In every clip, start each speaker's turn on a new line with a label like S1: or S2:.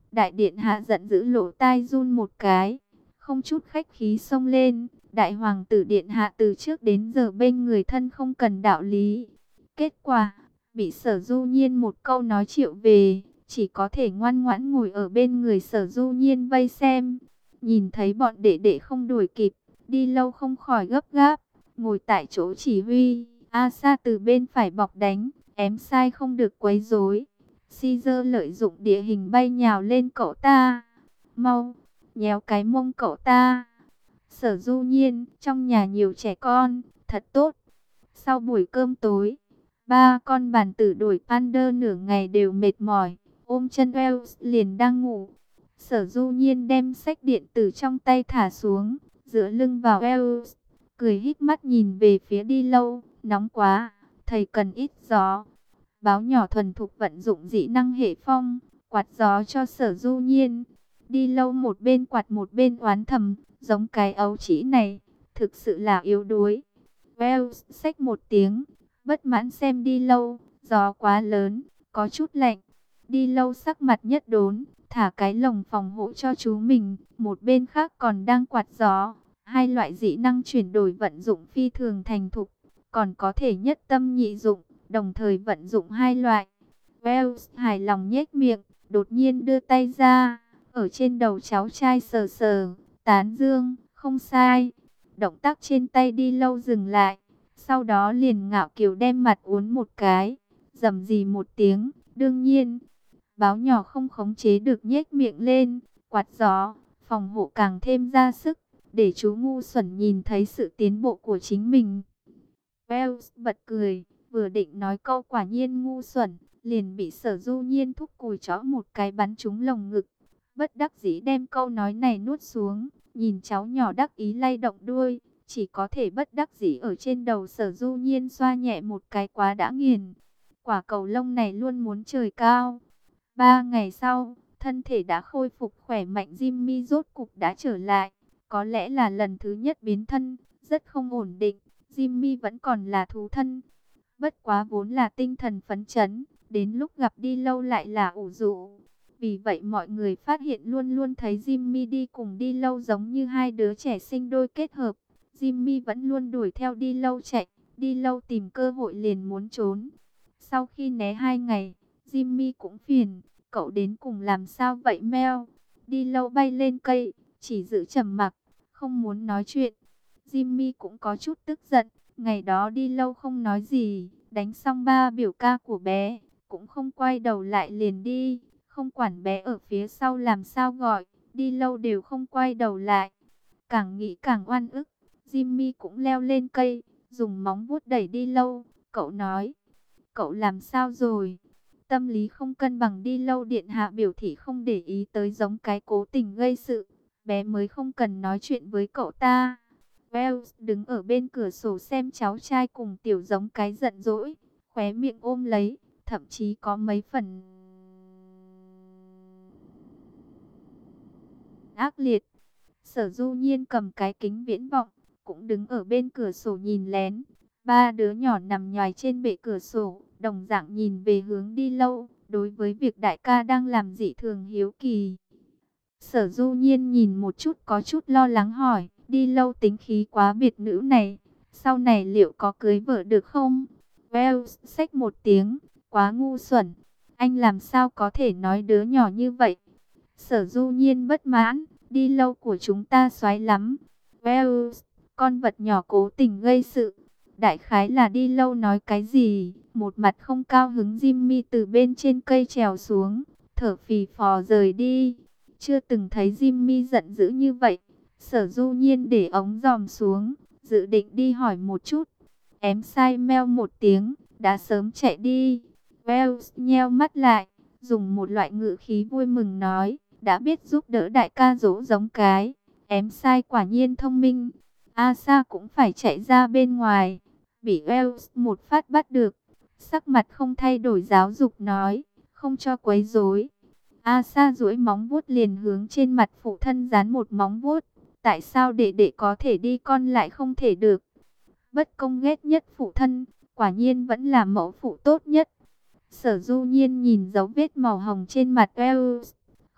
S1: Đại điện hạ giận dữ lỗ tai run một cái, không chút khách khí xông lên. Đại hoàng tử điện hạ từ trước đến giờ bên người thân không cần đạo lý. Kết quả, bị Sở Du Nhiên một câu nói triệu về, chỉ có thể ngoan ngoãn ngồi ở bên người Sở Du Nhiên vây xem. Nhìn thấy bọn đệ đệ không đuổi kịp, đi lâu không khỏi gấp gáp, ngồi tại chỗ chỉ huy. A Sa từ bên phải bọc đánh, ém sai không được quấy rối. Caesar lợi dụng địa hình bay nhào lên cậu ta. Mau, nhéo cái mông cậu ta. Sở Du Nhiên, trong nhà nhiều trẻ con, thật tốt. Sau buổi cơm tối, ba con bàn tử đuổi Pander nửa ngày đều mệt mỏi, ôm chân Wells liền đang ngủ. Sở Du Nhiên đem sách điện tử trong tay thả xuống, dựa lưng vào Wells, cười híp mắt nhìn về phía đi lâu, nóng quá, thầy cần ít gió. Báo nhỏ thuần thục vận dụng dị năng hệ phong, quạt gió cho Sở Du Nhiên. Đi lâu một bên quạt một bên oán thầm, giống cái ấu trĩ này, thực sự là yếu đuối. Wells xách một tiếng, bất mãn xem đi lâu, gió quá lớn, có chút lạnh. Đi lâu sắc mặt nhất đốn, thả cái lồng phòng hộ cho chú mình, một bên khác còn đang quạt gió. Hai loại dị năng chuyển đổi vận dụng phi thường thành thục, còn có thể nhất tâm nhị dụng, đồng thời vận dụng hai loại. Wells hài lòng nhếch miệng, đột nhiên đưa tay ra, ở trên đầu cháu trai sờ sờ, tán dương, không sai. Động tác trên tay đi lâu dừng lại, sau đó liền ngạo kiều đem mặt uốn một cái, rầm rì một tiếng, đương nhiên. Báo nhỏ không khống chế được nhếch miệng lên, quạt gió, phòng hộ càng thêm ra sức, để chú ngu xuẩn nhìn thấy sự tiến bộ của chính mình. Wells bật cười, vừa định nói câu quả nhiên ngu xuẩn, liền bị Sở Du Nhiên thúc cùi chó một cái bắn trúng lồng ngực. Bất đắc dĩ đem câu nói này nuốt xuống, nhìn cháu nhỏ đắc ý lay động đuôi, chỉ có thể bất đắc dĩ ở trên đầu Sở Du Nhiên xoa nhẹ một cái quá đã nghiền. Quả cầu lông này luôn muốn trời cao. 3 ngày sau, thân thể đã khôi phục khỏe mạnh, Jimmy rốt cục đã trở lại. Có lẽ là lần thứ nhất biến thân, rất không ổn định. Jimmy vẫn còn là thú thân. Bất quá vốn là tinh thần phấn chấn, đến lúc gặp đi lâu lại là ủ rũ. Vì vậy mọi người phát hiện luôn luôn thấy Jimmy đi cùng đi lâu giống như hai đứa trẻ sinh đôi kết hợp. Jimmy vẫn luôn đuổi theo đi lâu chạy, đi lâu tìm cơ hội liền muốn trốn. Sau khi né 2 ngày, Jimmy cũng phiền, cậu đến cùng làm sao vậy Mel? Đi lâu bay lên cây, chỉ giữ trầm mặc, không muốn nói chuyện. Jimmy cũng có chút tức giận, ngày đó đi lâu không nói gì, đánh xong ba biểu ca của bé, cũng không quay đầu lại liền đi, không quản bé ở phía sau làm sao gọi, đi lâu đều không quay đầu lại. Càng nghĩ càng oan ức, Jimmy cũng leo lên cây, dùng móng vuốt đẩy đi lâu, cậu nói, cậu làm sao rồi? Tâm lý không cân bằng, đi lâu điện hạ biểu thị không để ý tới, giống cái cố tình gây sự, bé mới không cần nói chuyện với cậu ta. Wells đứng ở bên cửa sổ xem cháu trai cùng tiểu giống cái giận dỗi, khóe miệng ôm lấy, thậm chí có mấy phần ác liệt. Sở Du Nhiên cầm cái kính viễn vọng, cũng đứng ở bên cửa sổ nhìn lén. Ba đứa nhỏ nằm nhoài trên bệ cửa sổ, đồng dạng nhìn về hướng đi lâu, đối với việc đại ca đang làm dị thường hiếu kỳ. Sở Du Nhiên nhìn một chút có chút lo lắng hỏi, đi lâu tính khí quá biệt nữ này, sau này liệu có cưới vợ được không? Wells xách một tiếng, quá ngu xuẩn, anh làm sao có thể nói đứa nhỏ như vậy? Sở Du Nhiên bất mãn, đi lâu của chúng ta xoái lắm. Wells, con vật nhỏ cố tình gây sự. Đại khái là đi lâu nói cái gì, một mặt không cao hứng. Jimmy từ bên trên cây trèo xuống, thở phì phò rời đi. Chưa từng thấy Jimmy giận dữ như vậy. Sở Du Nhiên để ống dòm xuống, dự định đi hỏi một chút. Ém sai meo một tiếng, đã sớm chạy đi. Wells nheo mắt lại, dùng một loại ngữ khí vui mừng nói, đã biết giúp đỡ đại ca dỗ giống cái. Ém sai quả nhiên thông minh. Asa cũng phải chạy ra bên ngoài, bị Wells một phát bắt được. Sắc mặt không thay đổi giáo dục nói, không cho quấy rối. Asa duỗi móng vuốt liền hướng trên mặt phụ thân dán một móng vuốt. Tại sao đệ đệ có thể đi con lại không thể được? Bất công ghét nhất phụ thân, quả nhiên vẫn là mẫu phụ tốt nhất. Sở Du Nhiên nhìn dấu vết màu hồng trên mặt Wells,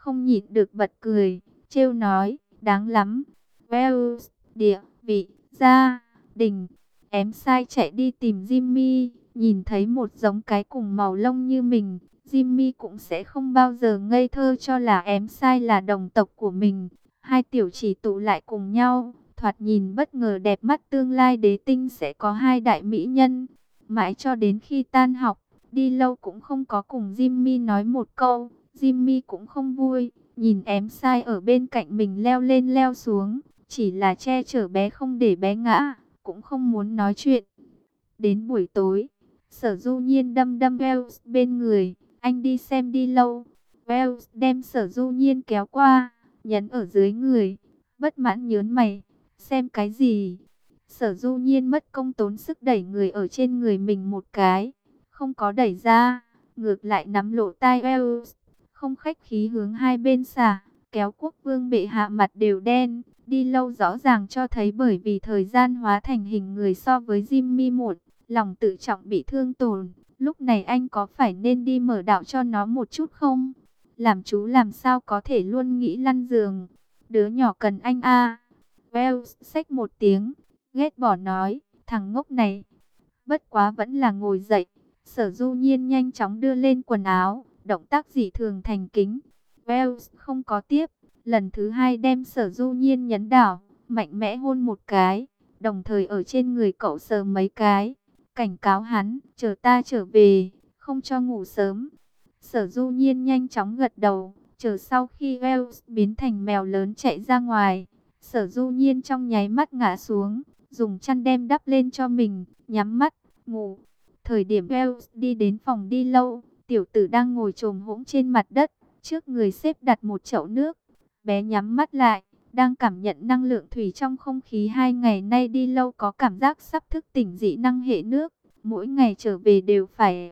S1: không nhịn được bật cười, trêu nói, đáng lắm. Wells, địa vị, gia đình. Em sai chạy đi tìm Jimmy, nhìn thấy một giống cái cùng màu lông như mình, Jimmy cũng sẽ không bao giờ ngây thơ cho là em sai là đồng tộc của mình. Hai tiểu chỉ tụ lại cùng nhau, thoạt nhìn bất ngờ đẹp mắt, tương lai đế tinh sẽ có hai đại mỹ nhân. Mãi cho đến khi tan học, đi lâu cũng không có cùng Jimmy nói một câu, Jimmy cũng không vui, nhìn em sai ở bên cạnh mình leo lên leo xuống, chỉ là che chở bé không để bé ngã, cũng không muốn nói chuyện. Đến buổi tối, Sở Du Nhiên đâm đâm Wells bên người, anh đi xem đi lâu. Wells đem Sở Du Nhiên kéo qua, nhấn ở dưới người, bất mãn nhớn mày, xem cái gì? Sở Du Nhiên mất công tốn sức đẩy người ở trên người mình một cái, không có đẩy ra, ngược lại nắm lỗ tai Wells, không khách khí hướng hai bên xả, kéo quốc vương bệ hạ mặt đều đen. Đi lâu rõ ràng cho thấy bởi vì thời gian hóa thành hình người so với Jimmy muộn, lòng tự trọng bị thương tổn. Lúc này anh có phải nên đi mở đạo cho nó một chút không? Làm chú làm sao có thể luôn nghĩ lăn giường. Đứa nhỏ cần anh a. Wells xách một tiếng, ghét bỏ nói, thằng ngốc này. Bất quá vẫn là ngồi dậy. Sở Du Nhiên nhanh chóng đưa lên quần áo, động tác dị thường thành kính. Wells không có tiếp. Lần thứ hai đem Sở Du Nhiên nhấn đảo, mạnh mẽ hôn một cái, đồng thời ở trên người cậu sờ mấy cái, cảnh cáo hắn, chờ ta trở về, không cho ngủ sớm. Sở Du Nhiên nhanh chóng gật đầu, chờ sau khi Wells biến thành mèo lớn chạy ra ngoài, Sở Du Nhiên trong nháy mắt ngã xuống, dùng chăn đem đắp lên cho mình, nhắm mắt, ngủ. Thời điểm Wells đi đến phòng đi lâu, tiểu tử đang ngồi chồm hỗn trên mặt đất, trước người xếp đặt một chậu nước. Bé nhắm mắt lại, đang cảm nhận năng lượng thủy trong không khí. 2 ngày nay đi lâu có cảm giác sắp thức tỉnh dị năng hệ nước. Mỗi ngày trở về đều phải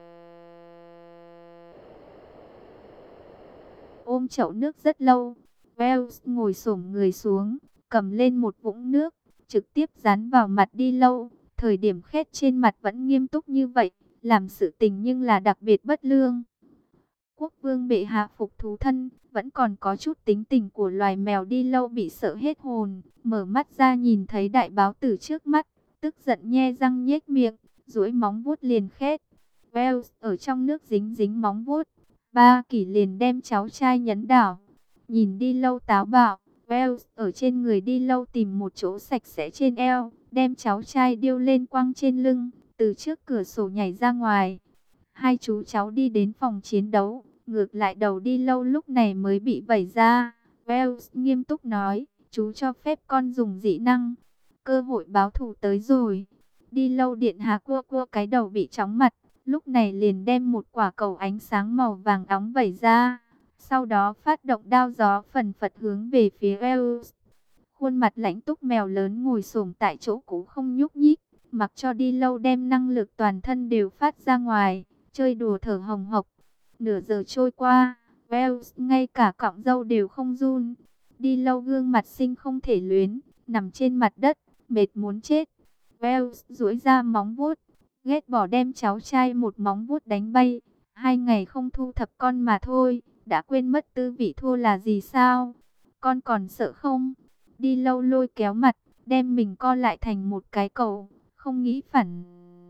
S1: ôm chậu nước rất lâu. Wells ngồi xổm người xuống, cầm lên một vũng nước, trực tiếp dán vào mặt đi lâu. Thời điểm khét trên mặt vẫn nghiêm túc như vậy, làm sự tình nhưng là đặc biệt bất lương. Quốc vương bệ hạ phục thú thân, vẫn còn có chút tính tình của loài mèo. Đi lâu bị sợ hết hồn, mở mắt ra nhìn thấy đại báo tử trước mắt, tức giận nhe răng nhếch miệng, duỗi móng vuốt liền khét. Wells ở trong nước dính dính móng vuốt, ba kỷ liền đem cháu trai nhấn đảo. Nhìn đi lâu táo bạo, Wells ở trên người đi lâu tìm một chỗ sạch sẽ trên eo, đem cháu trai điêu lên quăng trên lưng, từ trước cửa sổ nhảy ra ngoài. Hai chú cháu đi đến phòng chiến đấu, ngược lại đầu đi lâu lúc này mới bị vẩy ra. Wells nghiêm túc nói, chú cho phép con dùng dị năng. Cơ hội báo thù tới rồi. Đi lâu điện hạ cua cua cái đầu bị chóng mặt, lúc này liền đem một quả cầu ánh sáng màu vàng óng vẩy ra. Sau đó phát động đao gió phần phật hướng về phía Wells. Khuôn mặt lãnh túc mèo lớn ngồi xổm tại chỗ cũ không nhúc nhích, mặc cho đi lâu đem năng lực toàn thân đều phát ra ngoài, chơi đùa thở hồng hộc. Nửa giờ trôi qua, Wells ngay cả cọng râu đều không run. Đi lâu gương mặt xinh không thể luyến, nằm trên mặt đất, mệt muốn chết. Wells duỗi ra móng vuốt, ghét bỏ đem cháu trai một móng vuốt đánh bay. 2 ngày không thu thập con mà thôi, đã quên mất tư vị thua là gì sao? Con còn sợ không? Đi lâu lôi kéo mặt, đem mình co lại thành một cái cầu, không nghĩ phản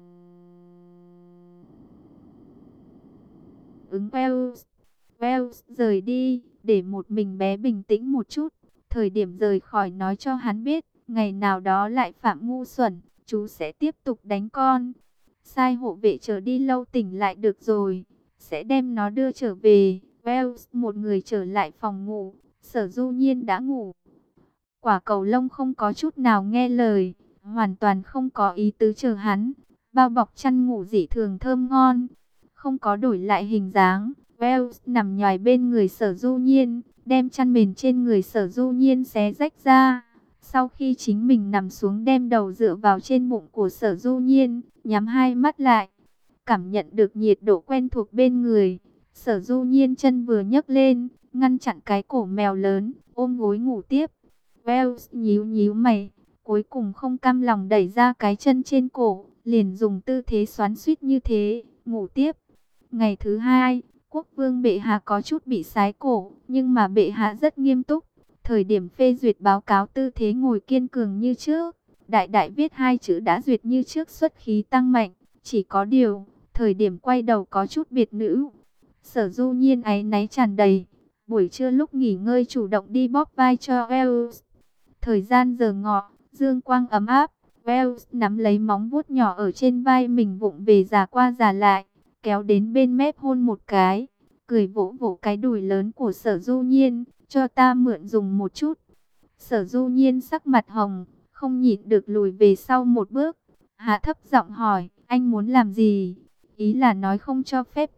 S1: ứng. Wells rời đi, để một mình bé bình tĩnh một chút. Thời điểm rời khỏi nói cho hắn biết, ngày nào đó lại phạm ngu xuẩn, chú sẽ tiếp tục đánh con. Sai hộ vệ chờ đi lâu tỉnh lại được rồi, sẽ đem nó đưa trở về. Wells một người trở lại phòng ngủ, Sở Du Nhiên đã ngủ. Quả cầu lông không có chút nào nghe lời, hoàn toàn không có ý tứ chờ hắn. Bao bọc chăn ngủ dị thường thơm ngon, không có đổi lại hình dáng. Wells nằm nhòi bên người Sở Du Nhiên, đem chăn mền trên người Sở Du Nhiên xé rách ra. Sau khi chính mình nằm xuống đem đầu dựa vào trên bụng của Sở Du Nhiên, nhắm hai mắt lại, cảm nhận được nhiệt độ quen thuộc bên người. Sở Du Nhiên chân vừa nhấc lên, ngăn chặn cái cổ mèo lớn, ôm gối ngủ tiếp. Wells nhíu nhíu mày, cuối cùng không cam lòng đẩy ra cái chân trên cổ, liền dùng tư thế xoắn xuýt như thế, ngủ tiếp. Ngày thứ hai, Quốc vương bệ hạ có chút bị sái cổ, nhưng mà bệ hạ rất nghiêm túc. Thời điểm phê duyệt báo cáo tư thế ngồi kiên cường như trước. Đại đại viết hai chữ đã duyệt như trước, xuất khí tăng mạnh. Chỉ có điều, thời điểm quay đầu có chút biệt nữ. Sở Du Nhiên áy náy tràn đầy. Buổi trưa lúc nghỉ ngơi chủ động đi bóp vai cho Wells. Thời gian giờ ngọ, dương quang ấm áp. Wells nắm lấy móng vuốt nhỏ ở trên vai mình vụng về già qua già lại, kéo đến bên mép hôn một cái, cười vỗ vỗ cái đùi lớn của Sở Du Nhiên, cho ta mượn dùng một chút. Sở Du Nhiên sắc mặt hồng, không nhịn được lùi về sau một bước, hạ thấp giọng hỏi, anh muốn làm gì? Ý là nói không cho phép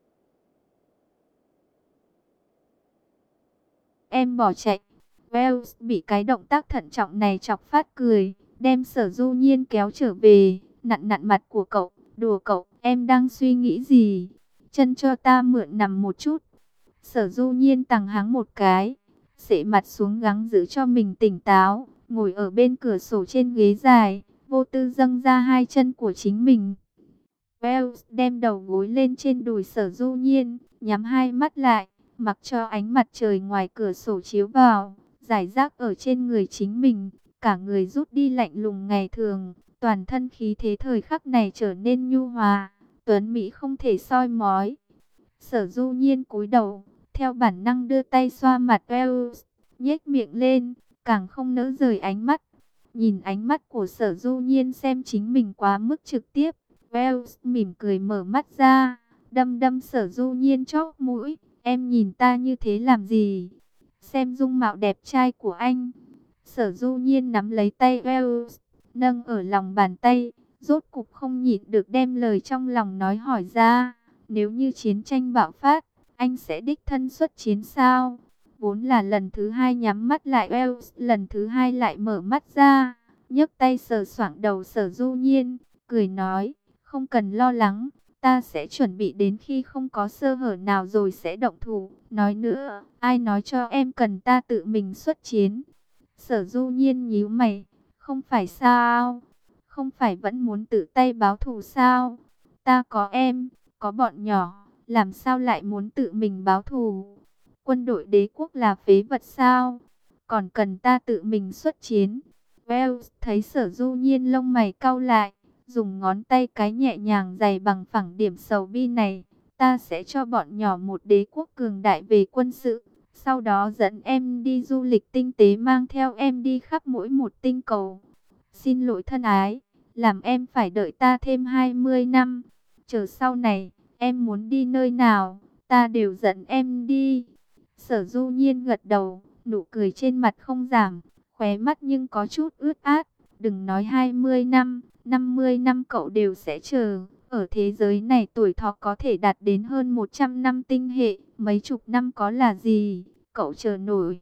S1: em bỏ chạy. Wells bị cái động tác thận trọng này chọc phát cười, đem Sở Du Nhiên kéo trở về, nặn nặn mặt của cậu, đùa cậu, em đang suy nghĩ gì? Chân cho ta mượn nằm một chút. Sở Du Nhiên tằng hắng một cái, xệ mặt xuống gắng giữ cho mình tỉnh táo, ngồi ở bên cửa sổ trên ghế dài, vô tư dâng ra hai chân của chính mình. Wells đem đầu gối lên trên đùi Sở Du Nhiên, nhắm hai mắt lại, mặc cho ánh mặt trời ngoài cửa sổ chiếu vào, rải rác ở trên người chính mình, cả người rút đi lạnh lùng ngày thường, toàn thân khí thế thời khắc này trở nên nhu hòa, tuấn mỹ không thể soi mói. Sở Du Nhiên cúi đầu, theo bản năng đưa tay xoa mặt Wells, nhếch miệng lên, càng không nỡ rời ánh mắt. Nhìn ánh mắt của Sở Du Nhiên xem chính mình quá mức trực tiếp, Wells mỉm cười mở mắt ra, đâm đâm Sở Du Nhiên chóp mũi. Em nhìn ta như thế làm gì? Xem dung mạo đẹp trai của anh. Sở Du Nhiên nắm lấy tay Wells, nâng ở lòng bàn tay, rốt cục không nhịn được đem lời trong lòng nói hỏi ra. Nếu như chiến tranh bạo phát, anh sẽ đích thân xuất chiến sao? Vốn là lần thứ hai nhắm mắt lại, Wells lần thứ hai lại mở mắt ra, nhấc tay sờ soạng đầu Sở Du Nhiên, cười nói, không cần lo lắng. Ta sẽ chuẩn bị đến khi không có sơ hở nào rồi sẽ động thủ. Nói nữa, ai nói cho em cần ta tự mình xuất chiến? Sở Du Nhiên nhíu mày, không phải sao? Không phải vẫn muốn tự tay báo thù sao? Ta có em, có bọn nhỏ, làm sao lại muốn tự mình báo thù? Quân đội đế quốc là phế vật sao? Còn cần ta tự mình xuất chiến? Wells thấy Sở Du Nhiên lông mày cau lại, dùng ngón tay cái nhẹ nhàng giày bằng phẳng điểm sầu bi này. Ta sẽ cho bọn nhỏ một đế quốc cường đại về quân sự. Sau đó dẫn em đi du lịch tinh tế, mang theo em đi khắp mỗi một tinh cầu. Xin lỗi thân ái, làm em phải đợi ta thêm 20 năm. Chờ sau này, em muốn đi nơi nào, ta đều dẫn em đi. Sở Du Nhiên gật đầu, nụ cười trên mặt không giảm, khóe mắt nhưng có chút ướt át. Đừng nói 20 năm, 50 năm cậu đều sẽ chờ. Ở thế giới này tuổi thọ có thể đạt đến hơn 100 năm tinh hệ, mấy chục năm có là gì, cậu chờ nổi.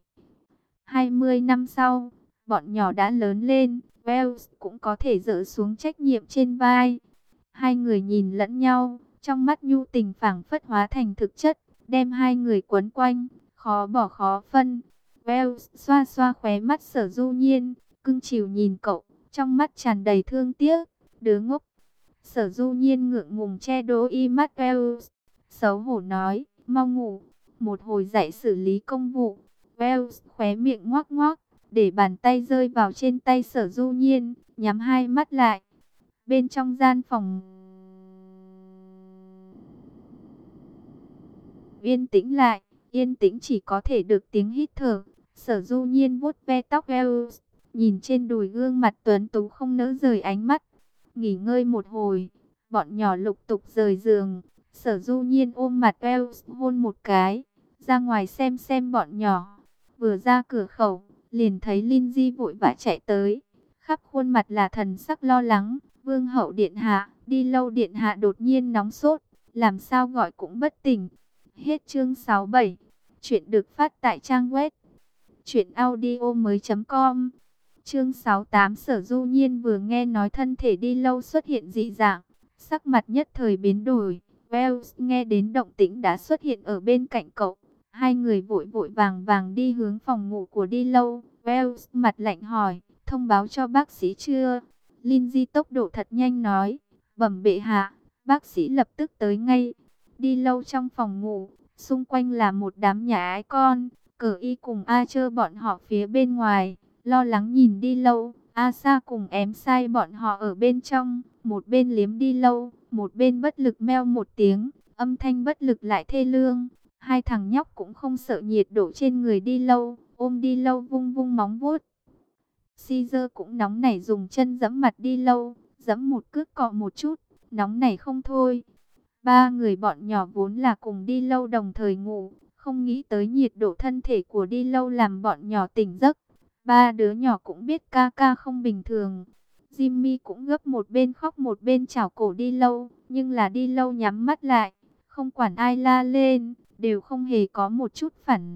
S1: 20 năm sau, bọn nhỏ đã lớn lên, Wells cũng có thể dỡ xuống trách nhiệm trên vai. Hai người nhìn lẫn nhau, trong mắt nhu tình phảng phất hóa thành thực chất, đem hai người quấn quanh, khó bỏ khó phân. Wells xoa xoa khóe mắt Sở Du Nhiên, cưng chiều nhìn cậu, trong mắt tràn đầy thương tiếc, đứa ngốc. Sở Du Nhiên ngượng ngùng che đôi mắt Wells, xấu hổ nói, mau ngủ, một hồi dậy xử lý công vụ. Wells khóe miệng ngoác ngoác, để bàn tay rơi vào trên tay Sở Du Nhiên, nhắm hai mắt lại. Bên trong gian phòng yên tĩnh lại, yên tĩnh chỉ có thể được tiếng hít thở. Sở Du Nhiên vuốt ve tóc Wells, nhìn trên đùi gương mặt tuấn tú không nỡ rời ánh mắt. Nghỉ ngơi một hồi, bọn nhỏ lục tục rời giường. Sở Du Nhiên ôm mặt Wells hôn một cái, ra ngoài xem bọn nhỏ. Vừa ra cửa khẩu, liền thấy Lindsay vội vã chạy tới, khắp khuôn mặt là thần sắc lo lắng. Vương hậu điện hạ, đi lâu điện hạ đột nhiên nóng sốt, làm sao gọi cũng bất tỉnh. Hết chương 67. Chuyện được phát tại trang web truyệnaudiomoi.com. Chương 68. Sở Du Nhiên vừa nghe nói thân thể đi lâu xuất hiện dị dạng, sắc mặt nhất thời biến đổi. Wells nghe đến động tĩnh đã xuất hiện ở bên cạnh cậu. Hai người vội vội vàng vàng đi hướng phòng ngủ của đi lâu. Wells mặt lạnh hỏi, thông báo cho bác sĩ chưa? Lindsay tốc độ thật nhanh nói, bẩm bệ hạ, bác sĩ lập tức tới ngay. Đi Lâu trong phòng ngủ, xung quanh là một đám nhà ái con, Cờ Y cùng A Chơ bọn họ phía bên ngoài, lo lắng nhìn Đi Lâu. A Sa cùng Ém Sai bọn họ ở bên trong, một bên liếm Đi Lâu, một bên bất lực meo một tiếng, âm thanh bất lực lại thê lương. Hai thằng nhóc cũng không sợ nhiệt độ trên người Đi Lâu, ôm Đi Lâu vung vung móng vuốt. Caesar cũng nóng nảy dùng chân giẫm mặt Đi Lâu, giẫm một cước cọ một chút, nóng nảy không thôi. Ba người bọn nhỏ vốn là cùng Đi Lâu đồng thời ngủ, không nghĩ tới nhiệt độ thân thể của Đi Lâu làm bọn nhỏ tỉnh giấc. Ba đứa nhỏ cũng biết ca ca không bình thường. Jimmy cũng gấp một bên khóc một bên chảo cổ Đi Lâu, nhưng là Đi Lâu nhắm mắt lại, không quản ai la lên, đều không hề có một chút phản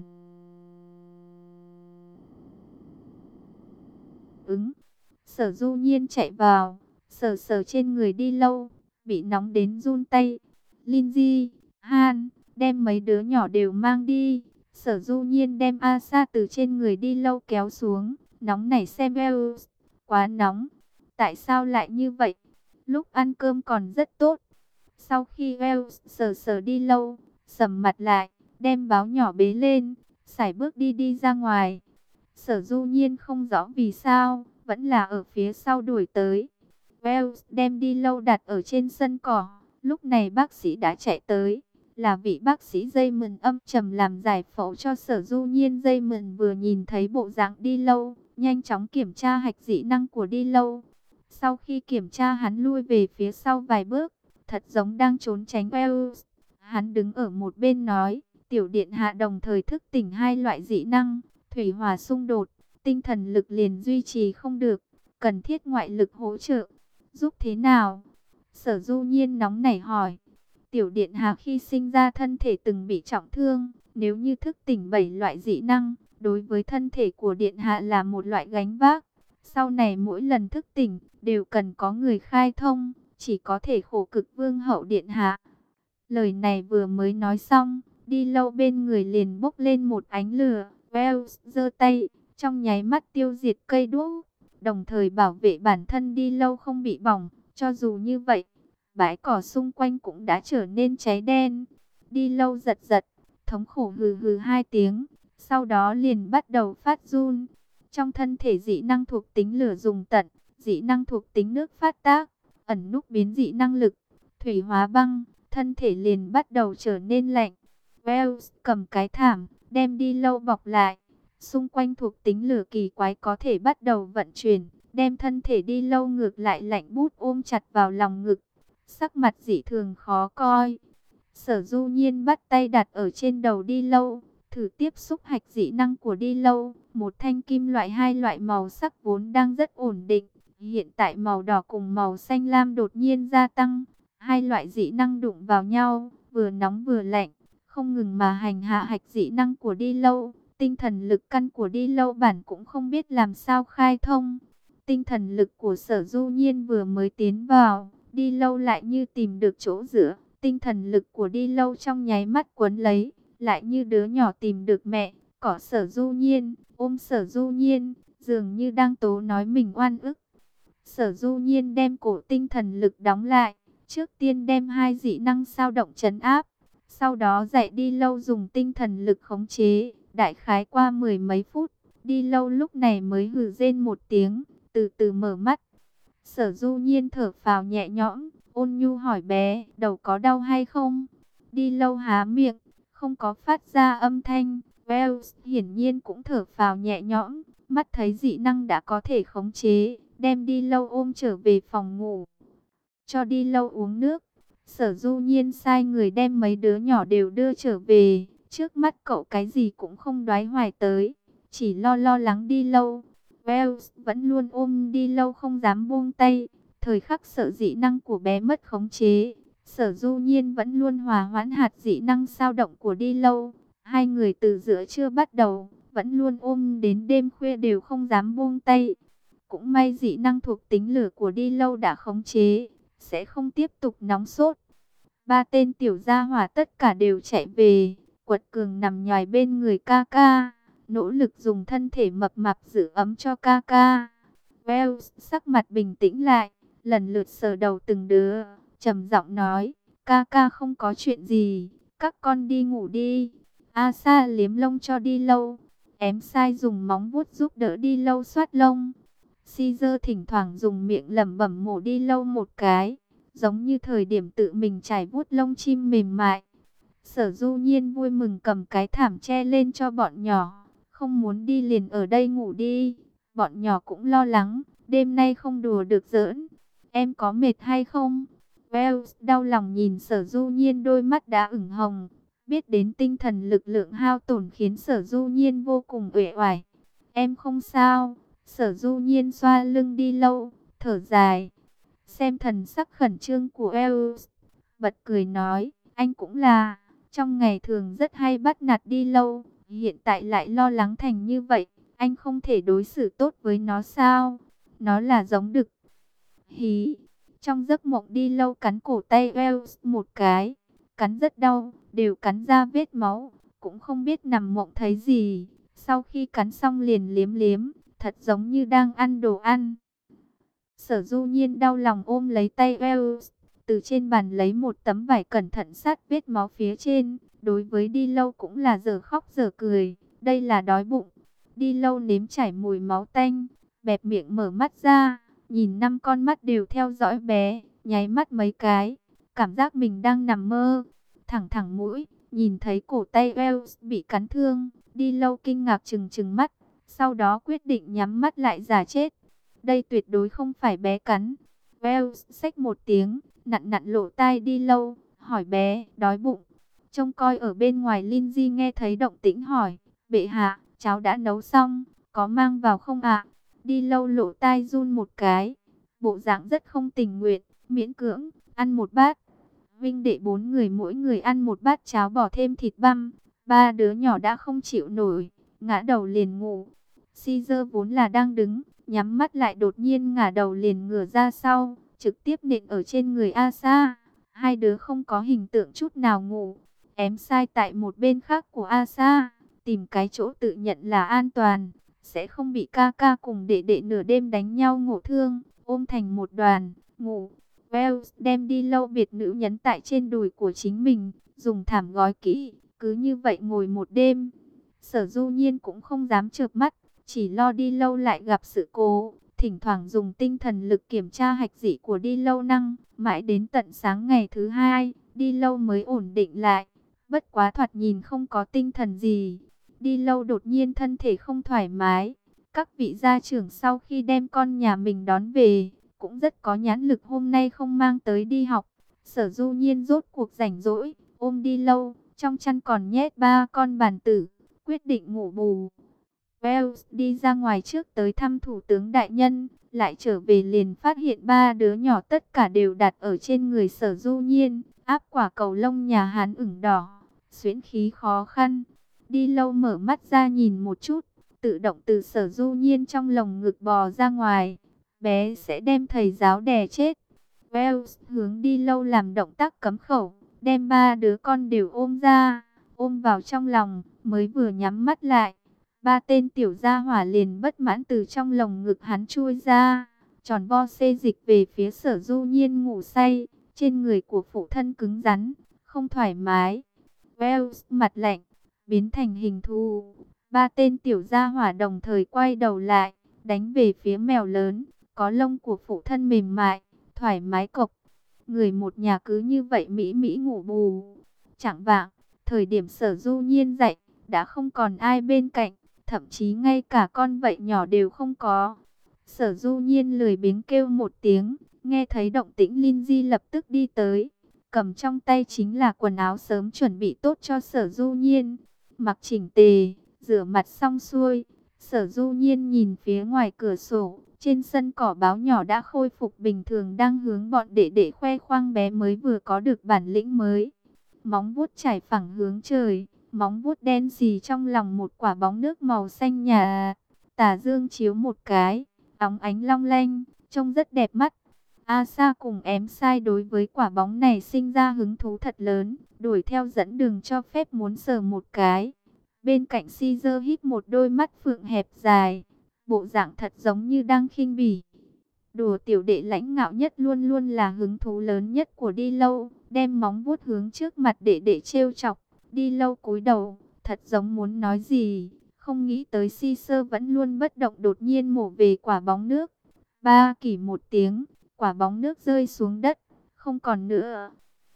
S1: ứng. Sở Du Nhiên chạy vào, sờ sờ trên người Đi Lâu, bị nóng đến run tay. Lindsay, Han, đem mấy đứa nhỏ đều mang đi. Sở Du Nhiên đem Asa từ trên người Đi Lâu kéo xuống, nóng nảy xem Wells, quá nóng. Tại sao lại như vậy? Lúc ăn cơm còn rất tốt. Sau khi Wells sờ sờ Đi Lâu, sầm mặt lại, đem báo nhỏ bế lên, sải bước đi ra ngoài. Sở Du Nhiên không rõ vì sao, vẫn là ở phía sau đuổi tới. Wells đem Đi Lâu đặt ở trên sân cỏ. Lúc này bác sĩ đã chạy tới, là vị bác sĩ Raymond âm trầm làm giải phẫu cho Sở Du Nhiên. Raymond vừa nhìn thấy bộ dạng Đi Lâu, nhanh chóng kiểm tra hạch dị năng của Đi Lâu. Sau khi kiểm tra hắn lui về phía sau vài bước, thật giống đang trốn tránh Wells. Hắn đứng ở một bên nói, tiểu điện hạ đồng thời thức tỉnh hai loại dị năng, thủy hỏa xung đột, tinh thần lực liền duy trì không được, cần thiết ngoại lực hỗ trợ. Giúp thế nào? Sở Du Nhiên nóng nảy hỏi. Tiểu điện hạ khi sinh ra thân thể từng bị trọng thương, nếu như thức tỉnh 7 loại dị năng, đối với thân thể của điện hạ là một loại gánh vác. Sau này mỗi lần thức tỉnh, đều cần có người khai thông, chỉ có thể khổ cực vương hậu điện hạ. Lời này vừa mới nói xong, Đi Lâu bên người liền bốc lên một ánh lửa. Wells giơ tay, trong nháy mắt tiêu diệt cây đuốc, đồng thời bảo vệ bản thân Đi Lâu không bị bỏng. Cho dù như vậy, bãi cỏ xung quanh cũng đã trở nên cháy đen. Đi Lâu giật giật, thống khổ hừ hừ hai tiếng, sau đó liền bắt đầu phát run. Trong thân thể dị năng thuộc tính lửa dùng tận, dị năng thuộc tính nước phát tác, ẩn núp biến dị năng lực, thủy hóa băng, thân thể liền bắt đầu trở nên lạnh. Wells cầm cái thảm, đem Đi Lâu bọc lại. Xung quanh thuộc tính lửa kỳ quái có thể bắt đầu vận chuyển, đem thân thể Đi Lâu ngược lại lạnh bút ôm chặt vào lòng ngực. Sắc mặt dị thường khó coi. Sở Du Nhiên bắt tay đặt ở trên đầu Đi Lâu, thử tiếp xúc hạch dị năng của Đi Lâu. Một thanh kim loại hai loại màu sắc vốn đang rất ổn định, hiện tại màu đỏ cùng màu xanh lam đột nhiên gia tăng. Hai loại dị năng đụng vào nhau, vừa nóng vừa lạnh, không ngừng mà hành hạ hạch dị năng của Đi Lâu. Tinh thần lực căn của Đi Lâu bản cũng không biết làm sao khai thông. Tinh thần lực của Sở Du Nhiên vừa mới tiến vào, Đi Lâu lại như tìm được chỗ dựa. Tinh thần lực của Đi Lâu trong nháy mắt quấn lấy, lại như đứa nhỏ tìm được mẹ, cỏ Sở Du Nhiên, ôm Sở Du Nhiên, dường như đang tố nói mình oan ức. Sở Du Nhiên đem cổ tinh thần lực đóng lại, trước tiên đem hai dị năng sao động trấn áp, sau đó dạy Đi Lâu dùng tinh thần lực khống chế. Đại khái qua 10 mấy phút, Đi Lâu lúc này mới hừ rên một tiếng, từ từ mở mắt. Sở Du Nhiên thở phào nhẹ nhõm, ôn nhu hỏi bé, đầu có đau hay không? Đi Lâu há miệng, không có phát ra âm thanh. Wells hiển nhiên cũng thở phào nhẹ nhõm, mắt thấy dị năng đã có thể khống chế, đem Đi Lâu ôm trở về phòng ngủ. Cho Đi Lâu uống nước, Sở Du Nhiên sai người đem mấy đứa nhỏ đều đưa trở về. Trước mắt cậu cái gì cũng không đoái hoài tới, chỉ lo lắng Đi Lâu. Wells vẫn luôn ôm Đi Lâu không dám buông tay. Thời khắc sợ dị năng của bé mất khống chế, Sở Du Nhiên vẫn luôn hòa hoãn hạt dị năng sao động của Đi Lâu. Hai người từ giữa trưa bắt đầu, vẫn luôn ôm đến đêm khuya đều không dám buông tay. Cũng may dị năng thuộc tính lửa của Đi Lâu đã khống chế, sẽ không tiếp tục nóng sốt. Ba tên tiểu gia hỏa tất cả đều chạy về. Quật Cường nằm nhòi bên người ca ca, nỗ lực dùng thân thể mập mạp giữ ấm cho ca ca. Wells sắc mặt bình tĩnh lại, lần lượt sờ đầu từng đứa, trầm giọng nói, Ca ca không có chuyện gì, các con đi ngủ đi. Asa liếm lông cho đi lâu. Em sai dùng móng vuốt giúp đỡ đi lâu xoát lông. Caesar thỉnh thoảng dùng miệng lẩm bẩm mổ đi lâu một cái, giống như thời điểm tự mình trải vuốt lông chim mềm mại. Sở Du Nhiên vui mừng cầm cái thảm che lên cho bọn nhỏ. Không muốn đi liền ở đây ngủ đi. Bọn nhỏ cũng lo lắng, đêm nay không đùa được giỡn. Em có mệt hay không? Wells đau lòng nhìn Sở Du Nhiên, đôi mắt đã ửng hồng. Biết đến tinh thần lực lượng hao tổn khiến Sở Du Nhiên vô cùng uể oải. Em không sao. Sở Du Nhiên xoa lưng đi lâu, thở dài. Xem thần sắc khẩn trương của Wells, bật cười nói, anh cũng là, trong ngày thường rất hay bắt nạt đi lâu, hiện tại lại lo lắng thành như vậy, anh không thể đối xử tốt với nó sao? Nó là giống đực. Hí, trong giấc mộng đi lâu cắn cổ tay Wells một cái, cắn rất đau, đều cắn ra vết máu, cũng không biết nằm mộng thấy gì, sau khi cắn xong liền liếm liếm, thật giống như đang ăn đồ ăn. Sở Du Nhiên đau lòng ôm lấy tay Wells, từ trên bàn lấy một tấm vải cẩn thận sát vết máu phía trên. Đối với đi lâu cũng là giờ khóc giờ cười, đây là đói bụng. Đi lâu nếm trải mùi máu tanh, bẹp miệng mở mắt ra, nhìn 5 con mắt đều theo dõi bé, nháy mắt mấy cái, cảm giác mình đang nằm mơ. Thẳng thẳng mũi, nhìn thấy cổ tay Wells bị cắn thương, đi lâu kinh ngạc trừng trừng mắt, sau đó quyết định nhắm mắt lại giả chết. Đây tuyệt đối không phải bé cắn. Wells xách một tiếng, nặn nặn lỗ tai đi lâu, hỏi bé, đói bụng. Trông coi ở bên ngoài Lindsay nghe thấy động tĩnh hỏi, bệ hạ, cháo đã nấu xong, có mang vào không ạ? Đi lâu lỗ tai run một cái, bộ dạng rất không tình nguyện, miễn cưỡng, ăn một bát. Vinh đệ 4 người mỗi người ăn một bát cháo bỏ thêm thịt băm, 3 đứa nhỏ đã không chịu nổi, ngã đầu liền ngủ. Caesar vốn là đang đứng, nhắm mắt lại đột nhiên ngả đầu liền ngửa ra sau, trực tiếp nện ở trên người Asa. Hai đứa không có hình tượng chút nào ngủ. Ém sai tại một bên khác của Asa, tìm cái chỗ tự nhận là an toàn, sẽ không bị ca ca cùng đệ đệ nửa đêm đánh nhau ngộ thương, ôm thành một đoàn, ngủ. Wells đem đi lâu biệt nữ nhấn tại trên đùi của chính mình, dùng thảm gói kỹ, cứ như vậy ngồi một đêm. Sở Du Nhiên cũng không dám chợp mắt, chỉ lo đi lâu lại gặp sự cố, thỉnh thoảng dùng tinh thần lực kiểm tra hạch dị của đi lâu năng, mãi đến tận sáng ngày thứ 2, đi lâu mới ổn định lại. Bất quá thoạt nhìn không có tinh thần gì. Đi lâu đột nhiên thân thể không thoải mái. Các vị gia trưởng sau khi đem con nhà mình đón về, cũng rất có nhãn lực, hôm nay không mang tới đi học. Sở Du Nhiên rốt cuộc rảnh rỗi, ôm đi lâu, trong chăn còn nhét 3 con bàn tử, quyết định ngủ bù. Wells đi ra ngoài trước tới thăm thủ tướng đại nhân, lại trở về liền phát hiện 3 đứa nhỏ tất cả đều đặt ở trên người Sở Du Nhiên, áp quả cầu lông nhà Hán ửng đỏ, xuyến khí khó khăn. Đi lâu mở mắt ra nhìn một chút, tự động từ Sở Du Nhiên trong lồng ngực bò ra ngoài, bé sẽ đem thầy giáo đè chết. Wells hướng đi lâu làm động tác cấm khẩu, đem 3 đứa con đều ôm ra, ôm vào trong lòng, mới vừa nhắm mắt lại. 3 tên tiểu gia hỏa liền bất mãn từ trong lồng ngực hắn chui ra, tròn vo xê dịch về phía Sở Du Nhiên ngủ say, trên người của phụ thân cứng rắn, không thoải mái. Wells mặt lạnh, biến thành hình thù. 3 tên tiểu gia hỏa đồng thời quay đầu lại, đánh về phía mèo lớn, có lông của phụ thân mềm mại, thoải mái cộc. Người một nhà cứ như vậy mỹ mỹ ngủ bù. Chạng vạng, thời điểm Sở Du Nhiên dậy, đã không còn ai bên cạnh, thậm chí ngay cả con vậy nhỏ đều không có. Sở Du Nhiên lười biếng kêu một tiếng, nghe thấy động tĩnh Lindsay lập tức đi tới, cầm trong tay chính là quần áo sớm chuẩn bị tốt cho Sở Du Nhiên. Mặc chỉnh tề, rửa mặt xong xuôi, Sở Du Nhiên nhìn phía ngoài cửa sổ, trên sân cỏ báo nhỏ đã khôi phục bình thường, đang hướng bọn đệ đệ khoe khoang bé mới vừa có được bản lĩnh mới. Móng vuốt chải phẳng hướng trời, móng vuốt đen xì trong lòng một quả bóng nước màu xanh nhà. Tà dương chiếu một cái, óng ánh long lanh, trông rất đẹp mắt. Asa cùng Ém Sai đối với quả bóng này sinh ra hứng thú thật lớn, đuổi theo dẫn đường cho phép muốn sờ một cái. Bên cạnh Caesar híp một đôi mắt phượng hẹp dài, bộ dạng thật giống như đang khinh bỉ. Đùa tiểu đệ lãnh ngạo nhất luôn luôn là hứng thú lớn nhất của đi lâu, đem móng vuốt hướng trước mặt để trêu chọc. Đi Lâu cúi đầu, thật giống muốn nói gì, không nghĩ tới Caesar vẫn luôn bất động đột nhiên mổ về quả bóng nước. Ba kỷ một tiếng, quả bóng nước rơi xuống đất, không còn nữa.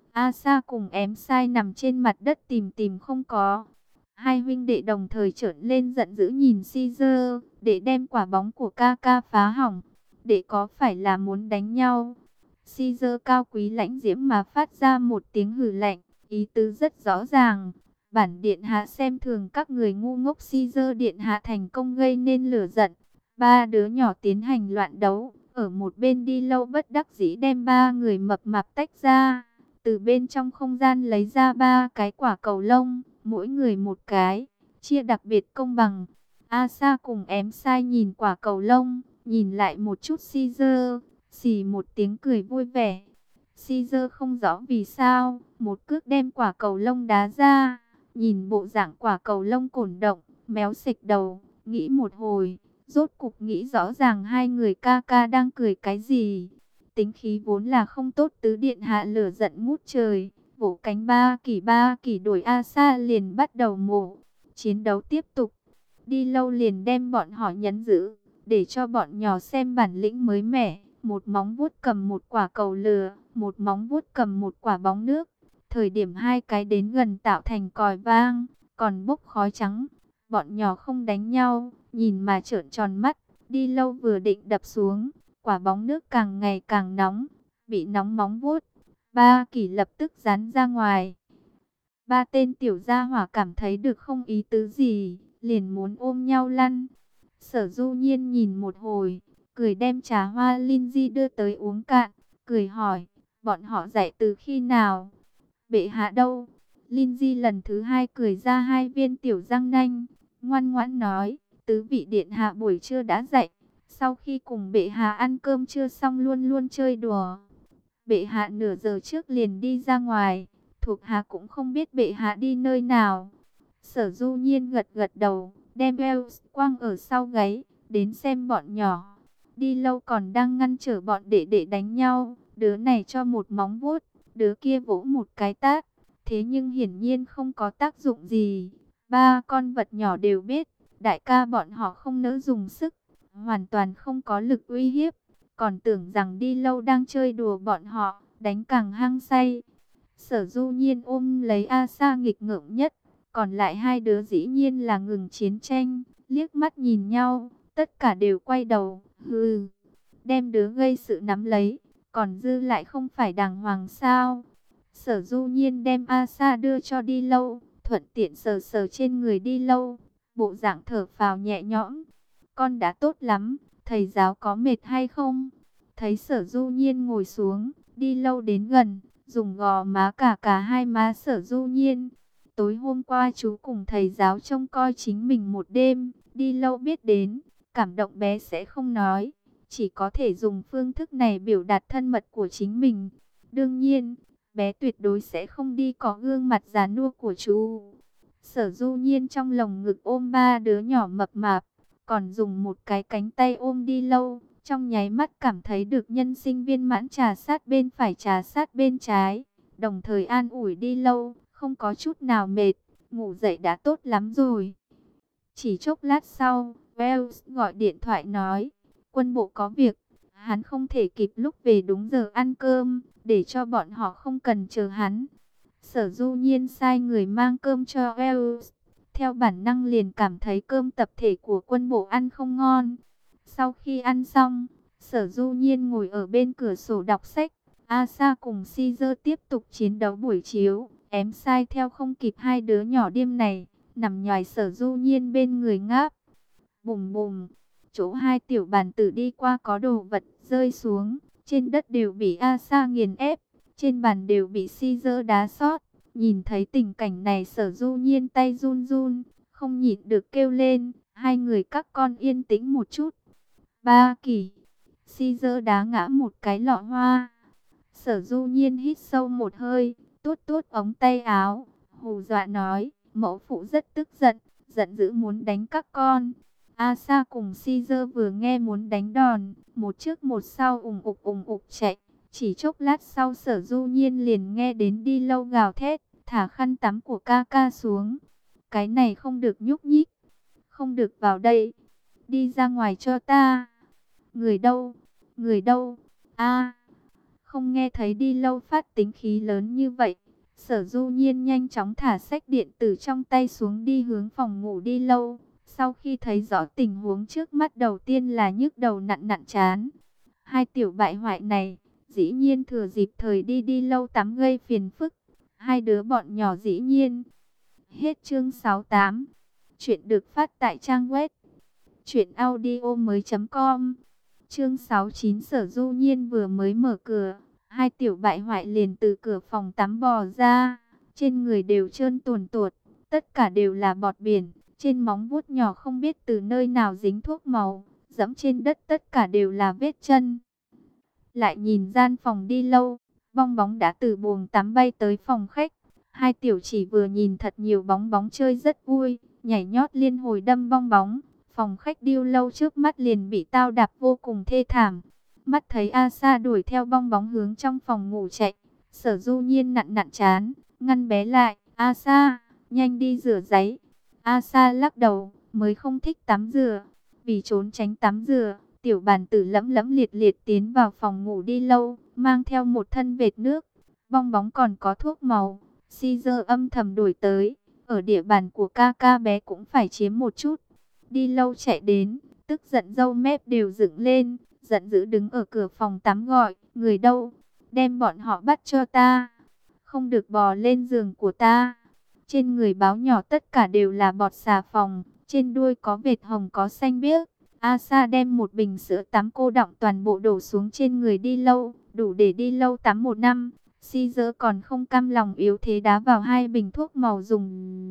S1: Asa cùng ém sai nằm trên mặt đất tìm tìm không có. Hai huynh đệ đồng thời trợn lên giận dữ nhìn Caesar, để đem quả bóng của ca ca phá hỏng. Để có phải là muốn đánh nhau? Caesar cao quý lãnh diễm mà phát ra một tiếng hừ lạnh, ý tứ rất rõ ràng. Bản điện hạ xem thường các người ngu ngốc. Caesar điện hạ thành công gây nên lửa giận. Ba đứa nhỏ tiến hành loạn đấu. Ở một bên Đi Lâu bất đắc dĩ đem ba người mập mạp tách ra. Từ bên trong không gian lấy ra ba cái quả cầu lông, mỗi người một cái, chia đặc biệt công bằng. Asa cùng ém sai nhìn quả cầu lông, nhìn lại một chút Caesar, xì một tiếng cười vui vẻ. Caesar không rõ vì sao, một cước đem quả cầu lông đá ra, nhìn bộ dạng quả cầu lông cổn động, méo xịch đầu, nghĩ một hồi, rốt cục nghĩ rõ ràng hai người ca ca đang cười cái gì. Tính khí vốn là không tốt, tứ điện hạ lửa giận ngút trời, vỗ cánh ba kỷ đuổi Asa liền bắt đầu mổ. Chiến đấu tiếp tục, Đi Lâu liền đem bọn họ nhấn giữ, để cho bọn nhỏ xem bản lĩnh mới mẻ. Một móng vuốt cầm một quả cầu lửa, một móng vuốt cầm một quả bóng nước. Thời điểm hai cái đến gần tạo thành còi vang, còn bốc khói trắng. Bọn nhỏ không đánh nhau, nhìn mà trợn tròn mắt. Đi Lâu vừa định đập xuống, quả bóng nước càng ngày càng nóng, bị nóng móng vuốt. Ba kỷ lập tức gián ra ngoài. Ba tên tiểu gia hỏa cảm thấy được không ý tứ gì, liền muốn ôm nhau lăn. Sở Du Nhiên nhìn một hồi, cười đem trà hoa Lindsay đưa tới uống cạn, cười hỏi, bọn họ dạy từ khi nào? Bệ hạ đâu? Lindsay lần thứ hai cười ra hai viên tiểu răng nanh, ngoan ngoãn nói, tứ vị điện hạ buổi trưa đã dạy. Sau khi cùng bệ hạ ăn cơm trưa xong luôn luôn chơi đùa. Bệ hạ nửa giờ trước liền đi ra ngoài, thuộc hạ cũng không biết bệ hạ đi nơi nào. Sở Du Nhiên gật gật đầu, đem eo quăng ở sau gáy, đến xem bọn nhỏ. Đi Lâu còn đang ngăn trở bọn đệ đánh nhau, đứa này cho một móng vuốt, đứa kia vỗ một cái tát. Thế nhưng hiển nhiên không có tác dụng gì. Ba con vật nhỏ đều biết, đại ca bọn họ không nỡ dùng sức, hoàn toàn không có lực uy hiếp, còn tưởng rằng Đi Lâu đang chơi đùa bọn họ, đánh càng hăng say. Sở Du Nhiên ôm lấy Asa nghịch ngợm nhất, còn lại hai đứa dĩ nhiên là ngừng chiến tranh, liếc mắt nhìn nhau, tất cả đều quay đầu, hừ, đem đứa gây sự nắm lấy, còn dư lại không phải đàng hoàng sao? Sở Du Nhiên đem Asa đưa cho Đi Lâu, thuận tiện sờ sờ trên người Đi Lâu, bộ dạng thở phào nhẹ nhõm. Con đã tốt lắm, thầy giáo có mệt hay không? Thấy Sở Du Nhiên ngồi xuống, Đi Lâu đến gần, dùng gò má cả hai má Sở Du Nhiên. Tối hôm qua chú cùng thầy giáo trông coi chính mình một đêm, Đi Lâu biết đến, cảm động bé sẽ không nói, chỉ có thể dùng phương thức này biểu đạt thân mật của chính mình. Đương nhiên, bé tuyệt đối sẽ không đi có gương mặt già nua của chú. Sở Du Nhiên trong lồng ngực ôm ba đứa nhỏ mập mạp, còn dùng một cái cánh tay ôm Đi Lâu, trong nháy mắt cảm thấy được nhân sinh viên mãn, trà sát bên phải trà sát bên trái, đồng thời an ủi Đi Lâu, không có chút nào mệt, ngủ dậy đã tốt lắm rồi. Chỉ chốc lát sau, Wells gọi điện thoại nói, quân bộ có việc, hắn không thể kịp lúc về đúng giờ ăn cơm, để cho bọn họ không cần chờ hắn. Sở Du Nhiên sai người mang cơm cho Wells, theo bản năng liền cảm thấy cơm tập thể của quân bộ ăn không ngon. Sau khi ăn xong, Sở Du Nhiên ngồi ở bên cửa sổ đọc sách. Asa cùng Caesar tiếp tục chiến đấu buổi chiếu. Ém sai theo không kịp hai đứa nhỏ điêm này, nằm nhòi Sở Du Nhiên bên người ngáp. Bùm bùm, chỗ hai tiểu bàn tử đi qua có đồ vật rơi xuống, trên đất đều bị Asa nghiền ép, trên bàn đều bị Caesar đá sót. Nhìn thấy tình cảnh này Sở Du Nhiên tay run run, không nhịn được kêu lên, hai người các con yên tĩnh một chút. Ba kỷ, Caesar đá ngã một cái lọ hoa. Sở Du Nhiên hít sâu một hơi, tuốt tuốt ống tay áo, hù dọa nói, mẫu phụ rất tức giận, giận dữ muốn đánh các con. Asa cùng Caesar vừa nghe muốn đánh đòn, một trước một sau ùng ục chạy, Chỉ chốc lát sau Sở Du Nhiên liền nghe đến Đi Lâu gào thét, thả khăn tắm của ca ca xuống. Cái này không được nhúc nhích, không được vào đây, đi ra ngoài cho ta. Người đâu, người đâu, a không nghe thấy Đi Lâu phát tính khí lớn như vậy. Sở Du Nhiên nhanh chóng thả sách điện tử trong tay xuống đi hướng phòng ngủ Đi Lâu. Sau khi thấy rõ tình huống trước mắt, đầu tiên là nhức đầu nặn nặn chán. Hai tiểu bại hoại này, dĩ nhiên thừa dịp thời Đi Lâu tắm gây phiền phức. Hai đứa bọn nhỏ dĩ nhiên. Hết chương 68. Chuyện được phát tại trang web truyệnaudiomoi.com. Chương 69. Sở Du Nhiên vừa mới mở cửa, hai tiểu bại hoại liền từ cửa phòng tắm bò ra, trên người đều trơn tuồn tuột, tất cả đều là bọt biển, trên móng vuốt nhỏ không biết từ nơi nào dính thuốc màu, dẫm trên đất tất cả đều là vết chân. Lại nhìn gian phòng Đi Lâu, bong bóng đã từ buồng tắm bay tới phòng khách. Hai tiểu chỉ vừa nhìn thật nhiều bóng bóng chơi rất vui, nhảy nhót liên hồi đâm bong bóng. Phòng khách Đi Lâu trước mắt liền bị tao đạp vô cùng thê thảm. Mắt thấy Asa đuổi theo bong bóng hướng trong phòng ngủ chạy. Sở Du Nhiên nặn nặn chán, ngăn bé lại. Asa, nhanh đi rửa giấy. Asa lắc đầu, mới không thích tắm rửa. Vì trốn tránh tắm rửa, tiểu bàn tử lẫm lẫm liệt liệt tiến vào phòng ngủ Đi Lâu, mang theo một thân vệt nước. Bong bóng còn có thuốc màu. Caesar âm thầm đuổi tới, ở địa bàn của ca ca bé cũng phải chiếm một chút. Đi Lâu chạy đến, tức giận râu mép đều dựng lên, giận dữ đứng ở cửa phòng tắm gọi, người đâu, đem bọn họ bắt cho ta, không được bò lên giường của ta. Trên người báo nhỏ tất cả đều là bọt xà phòng, trên đuôi có vệt hồng có xanh biếc. Asa đem một bình sữa tắm cô đọng toàn bộ đổ xuống trên người Đi Lâu, đủ để Đi Lâu tắm một năm. Caesar còn không cam lòng yếu thế đá vào hai bình thuốc màu dùng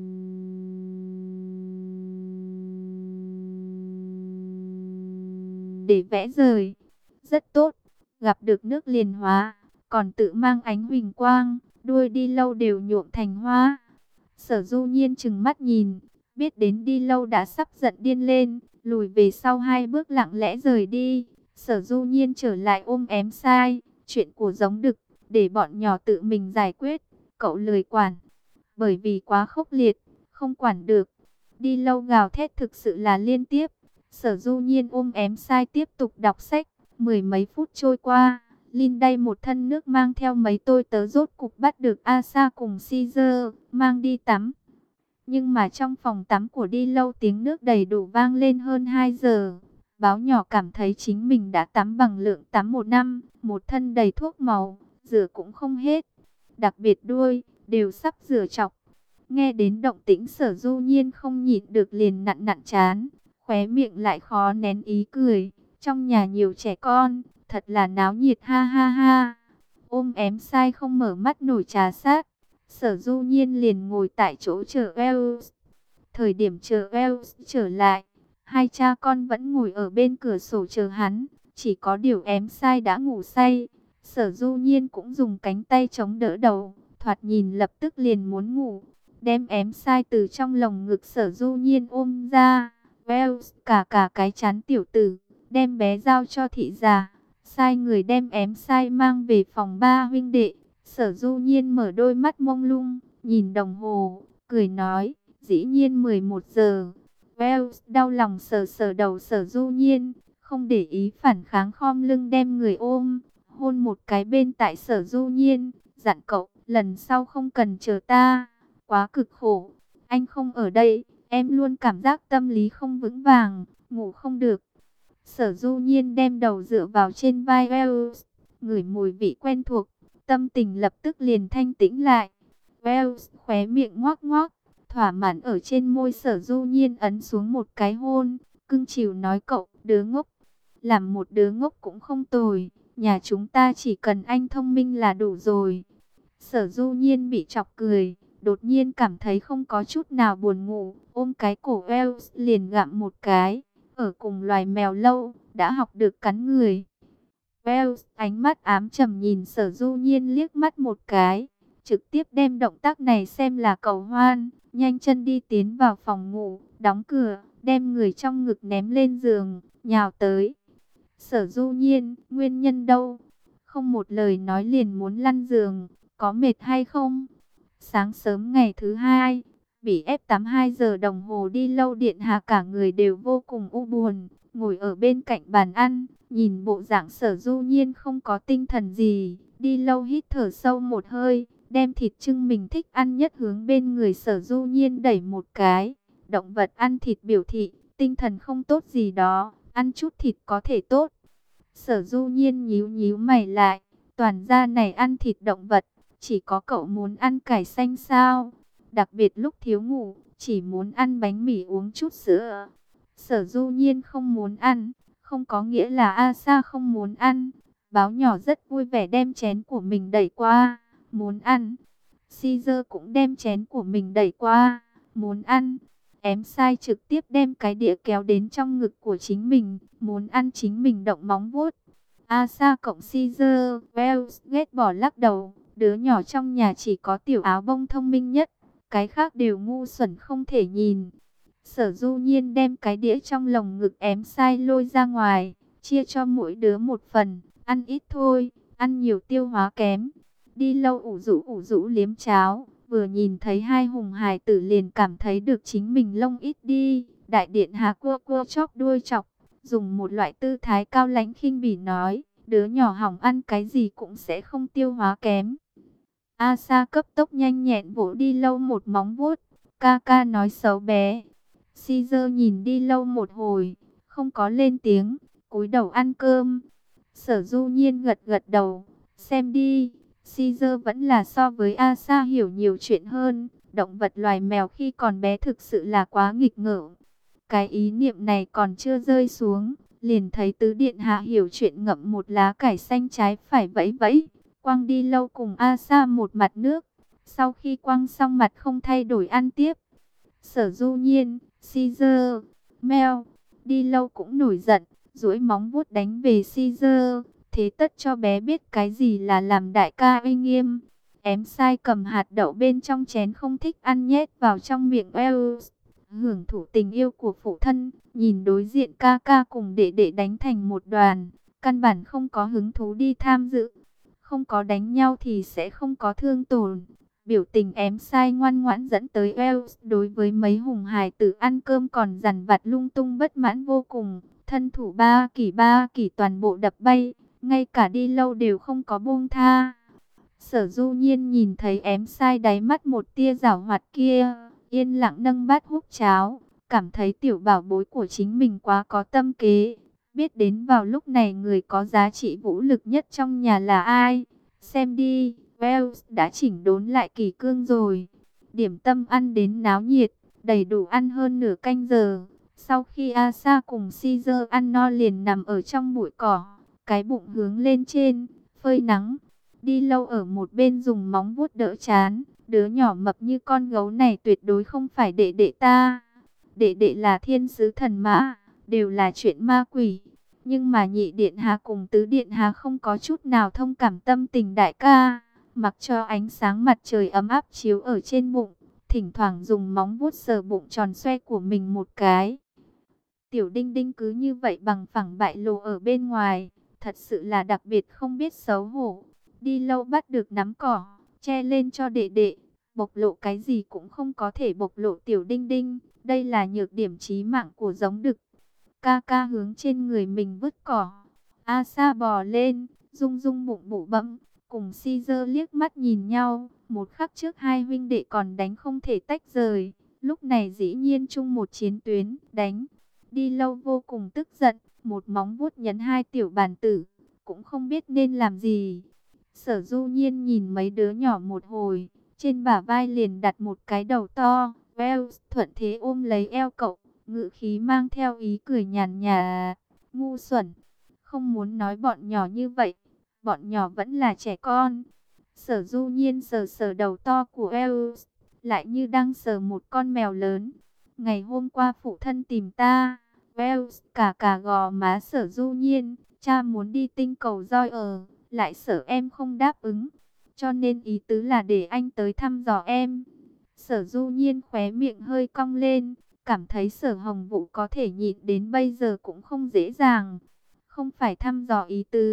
S1: để vẽ rời. Rất tốt, gặp được nước liền hóa, còn tự mang ánh huỳnh quang, đuôi Đi Lâu đều nhuộm thành hoa. Sở Du Nhiên trừng mắt nhìn, biết đến Đi Lâu đã sắp giận điên lên, lùi về sau hai bước lặng lẽ rời đi. Sở Du Nhiên trở lại ôm ém sai, chuyện của giống đực, để bọn nhỏ tự mình giải quyết, cậu lười quản. Bởi vì quá khốc liệt, không quản được. Đi Lâu gào thét thực sự là liên tiếp. Sở Du Nhiên ôm ém sai tiếp tục đọc sách. Mười mấy phút trôi qua, Linh đây một thân nước mang theo mấy tôi tớ rốt cục bắt được Asa cùng Caesar, mang đi tắm. Nhưng mà trong phòng tắm của Đi Lâu tiếng nước đầy đủ vang lên hơn 2 giờ. Báo nhỏ cảm thấy chính mình đã tắm bằng lượng tắm một năm, một thân đầy thuốc màu, rửa cũng không hết. Đặc biệt đuôi, đều sắp rửa chọc. Nghe đến động tĩnh Sở Du Nhiên không nhịn được liền nặn nặn chán, khóe miệng lại khó nén ý cười. Trong nhà nhiều trẻ con, thật là náo nhiệt ha ha ha. Ôm ém sai không mở mắt nổi trà sát. Sở Du Nhiên liền ngồi tại chỗ chờ Wells. Thời điểm chờ Wells trở lại, hai cha con vẫn ngồi ở bên cửa sổ chờ hắn. Chỉ có điều ém sai đã ngủ say. Sở Du Nhiên cũng dùng cánh tay chống đỡ đầu, thoạt nhìn lập tức liền muốn ngủ. Đem ém sai từ trong lồng ngực Sở Du Nhiên ôm ra. Wells cả cái chán tiểu tử, đem bé giao cho thị già. Sai người đem ém sai mang về phòng ba huynh đệ. Sở Du Nhiên mở đôi mắt mông lung, nhìn đồng hồ, cười nói, dĩ nhiên 11 giờ. Wells đau lòng sờ sờ đầu Sở Du Nhiên, không để ý phản kháng, khom lưng đem người ôm, hôn một cái bên tại Sở Du Nhiên, dặn cậu, lần sau không cần chờ ta, quá cực khổ, anh không ở đây, em luôn cảm giác tâm lý không vững vàng, ngủ không được. Sở Du Nhiên đem đầu dựa vào trên vai Wells, ngửi mùi vị quen thuộc, tâm tình lập tức liền thanh tĩnh lại. Wells khóe miệng ngoác ngoác, thỏa mãn ở trên môi Sở Du Nhiên ấn xuống một cái hôn, cưng chiều nói, cậu đứa ngốc, làm một đứa ngốc cũng không tồi, nhà chúng ta chỉ cần anh thông minh là đủ rồi. Sở Du Nhiên bị chọc cười, đột nhiên cảm thấy không có chút nào buồn ngủ, ôm cái cổ Wells liền gặm một cái. Ở cùng loài mèo lâu, đã học được cắn người. Wells ánh mắt ám trầm nhìn Sở Du Nhiên liếc mắt một cái, trực tiếp đem động tác này xem là cầu hoan, nhanh chân đi tiến vào phòng ngủ, đóng cửa, đem người trong ngực ném lên giường, nhào tới. Sở Du Nhiên, nguyên nhân đâu? không một lời nói liền muốn lăn giường, có mệt hay không? Sáng sớm ngày thứ hai, bị ép tắm 2 giờ đồng hồ đi lâu điện hạ cả người đều vô cùng u buồn, ngồi ở bên cạnh bàn ăn, nhìn bộ dạng Sở Du Nhiên không có tinh thần gì, đi lâu hít thở sâu một hơi, đem thịt trưng mình thích ăn nhất hướng bên người Sở Du Nhiên đẩy một cái. Động vật ăn thịt biểu thị, tinh thần không tốt gì đó, ăn chút thịt có thể tốt. Sở Du Nhiên nhíu nhíu mày lại, toàn gia này ăn thịt động vật, chỉ có cậu muốn ăn cải xanh sao? Đặc biệt lúc thiếu ngủ, chỉ muốn ăn bánh mì uống chút sữa. Sở Du Nhiên không muốn ăn, không có nghĩa là A Sa không muốn ăn. Báo nhỏ rất vui vẻ đem chén của mình đẩy qua, muốn ăn. Caesar cũng đem chén của mình đẩy qua, muốn ăn. Ém sai trực tiếp đem cái đĩa kéo đến trong ngực của chính mình, muốn ăn chính mình động móng vuốt. Asa cộng Caesar, Wells ghét bỏ lắc đầu, đứa nhỏ trong nhà chỉ có tiểu áo bông thông minh nhất, cái khác đều ngu xuẩn không thể nhìn. Sở Du Nhiên đem cái đĩa trong lồng ngực ém sai lôi ra ngoài, chia cho mỗi đứa một phần, ăn ít thôi, ăn nhiều tiêu hóa kém. Đi lâu ủ rũ liếm cháo, vừa nhìn thấy hai hùng hài tử liền cảm thấy được chính mình lông ít đi. Đại điện hạ cua cua chóp đuôi chọc, dùng một loại tư thái cao lãnh khinh bỉ nói, đứa nhỏ hỏng ăn cái gì cũng sẽ không tiêu hóa kém. Asa cấp tốc nhanh nhẹn vỗ đi lâu một móng vuốt, ca ca nói xấu bé. Caesar nhìn đi lâu một hồi, không có lên tiếng, cúi đầu ăn cơm. Sở Du Nhiên gật gật đầu, xem đi, Caesar vẫn là so với Asa hiểu nhiều chuyện hơn. Động vật loài mèo khi còn bé thực sự là quá nghịch ngợm. Cái ý niệm này còn chưa rơi xuống, liền thấy tứ điện hạ hiểu chuyện ngậm một lá cải xanh trái phải vẫy vẫy, quăng đi lâu cùng Asa một mặt nước. Sau khi quăng xong mặt không thay đổi ăn tiếp. Sở Du Nhiên, Caesar, Mel, đi lâu cũng nổi giận, duỗi móng vuốt đánh về Caesar, thế tất cho bé biết cái gì là làm đại ca uy nghiêm. Ém sai cầm hạt đậu bên trong chén không thích ăn nhét vào trong miệng Wells, hưởng thụ tình yêu của phụ thân, nhìn đối diện ca ca cùng đệ đệ đánh thành một đoàn, căn bản không có hứng thú đi tham dự. Không có đánh nhau thì sẽ không có thương tổn. Biểu tình ém sai ngoan ngoãn dẫn tới Wells đối với mấy hùng hài tử ăn cơm còn dằn vặt lung tung bất mãn vô cùng. Thân thủ ba kỳ toàn bộ đập bay, ngay cả đi lâu đều không có buông tha. Sở Du Nhiên nhìn thấy ém sai đáy mắt một tia giảo hoạt kia, yên lặng nâng bát húp cháo, cảm thấy tiểu bảo bối của chính mình quá có tâm kế. Biết đến vào lúc này người có giá trị vũ lực nhất trong nhà là ai? Xem đi, Wells đã chỉnh đốn lại kỷ cương rồi. Điểm tâm ăn đến náo nhiệt, đầy đủ ăn hơn nửa canh giờ. Sau khi Asa cùng Caesar ăn no liền nằm ở trong bụi cỏ, cái bụng hướng lên trên, phơi nắng. Đi lâu ở một bên dùng móng vuốt đỡ chán, đứa nhỏ mập như con gấu này tuyệt đối không phải đệ đệ ta. Đệ đệ là thiên sứ thần mã, đều là chuyện ma quỷ. Nhưng mà nhị điện hạ cùng tứ điện hạ không có chút nào thông cảm tâm tình đại ca. Mặc cho ánh sáng mặt trời ấm áp chiếu ở trên bụng, thỉnh thoảng dùng móng vuốt sờ bụng tròn xoe của mình một cái. Tiểu Đinh Đinh cứ như vậy bằng phẳng bại lộ ở bên ngoài, thật sự là đặc biệt không biết xấu hổ. Đi lâu bắt được nắm cỏ, che lên cho đệ đệ, bộc lộ cái gì cũng không có thể bộc lộ Tiểu Đinh Đinh, đây là nhược điểm chí mạng của giống đực. Ca ca hướng trên người mình vứt cỏ, Asa bò lên, rung rung bụng bụ bẫm, cùng Caesar liếc mắt nhìn nhau, một khắc trước hai huynh đệ còn đánh không thể tách rời, lúc này dĩ nhiên chung một chiến tuyến, đánh. Đi lâu vô cùng tức giận, một móng vuốt nhấn hai tiểu bàn tử, cũng không biết nên làm gì. Sở Du Nhiên nhìn mấy đứa nhỏ một hồi, trên bả vai liền đặt một cái đầu to. Wells thuận thế ôm lấy eo cậu, ngữ khí mang theo ý cười nhàn nhạt, ngu xuẩn. Không muốn nói bọn nhỏ như vậy, bọn nhỏ vẫn là trẻ con. Sở Du Nhiên sờ sờ đầu to của Wells, lại như đang sờ một con mèo lớn. Ngày hôm qua phụ thân tìm ta. Wells cả gò má Sở Du Nhiên, cha muốn đi tinh cầu roi lại sợ em không đáp ứng, cho nên ý tứ là để anh tới thăm dò em. Sở Du Nhiên khóe miệng hơi cong lên, cảm thấy Sở Hồng Vũ có thể nhịn đến bây giờ cũng không dễ dàng. Không phải thăm dò ý tứ,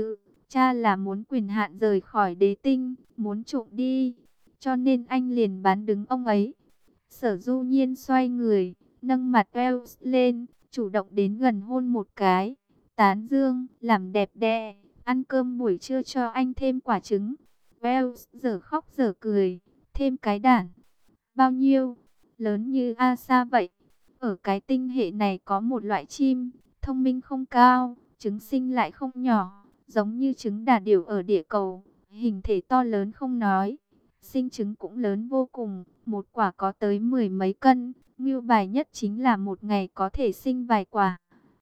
S1: Cha là muốn quyền hạn rời khỏi đế tinh, muốn trộm đi, cho nên anh liền bán đứng ông ấy. Sở Du Nhiên xoay người, nâng mặt Wells lên, chủ động đến gần hôn một cái. Tán dương, làm đẹp đẽ, ăn cơm buổi trưa cho anh thêm quả trứng. Wells giờ khóc giờ cười, thêm cái đản. Bao nhiêu? Lớn như Asa vậy. Ở cái tinh hệ này có một loại chim, thông minh không cao, trứng sinh lại không nhỏ, giống như trứng đà điểu ở địa cầu. Hình thể to lớn không nói, sinh trứng cũng lớn vô cùng, một quả có tới 10 mấy cân. Ngưu bài nhất chính là một ngày có thể sinh vài quả.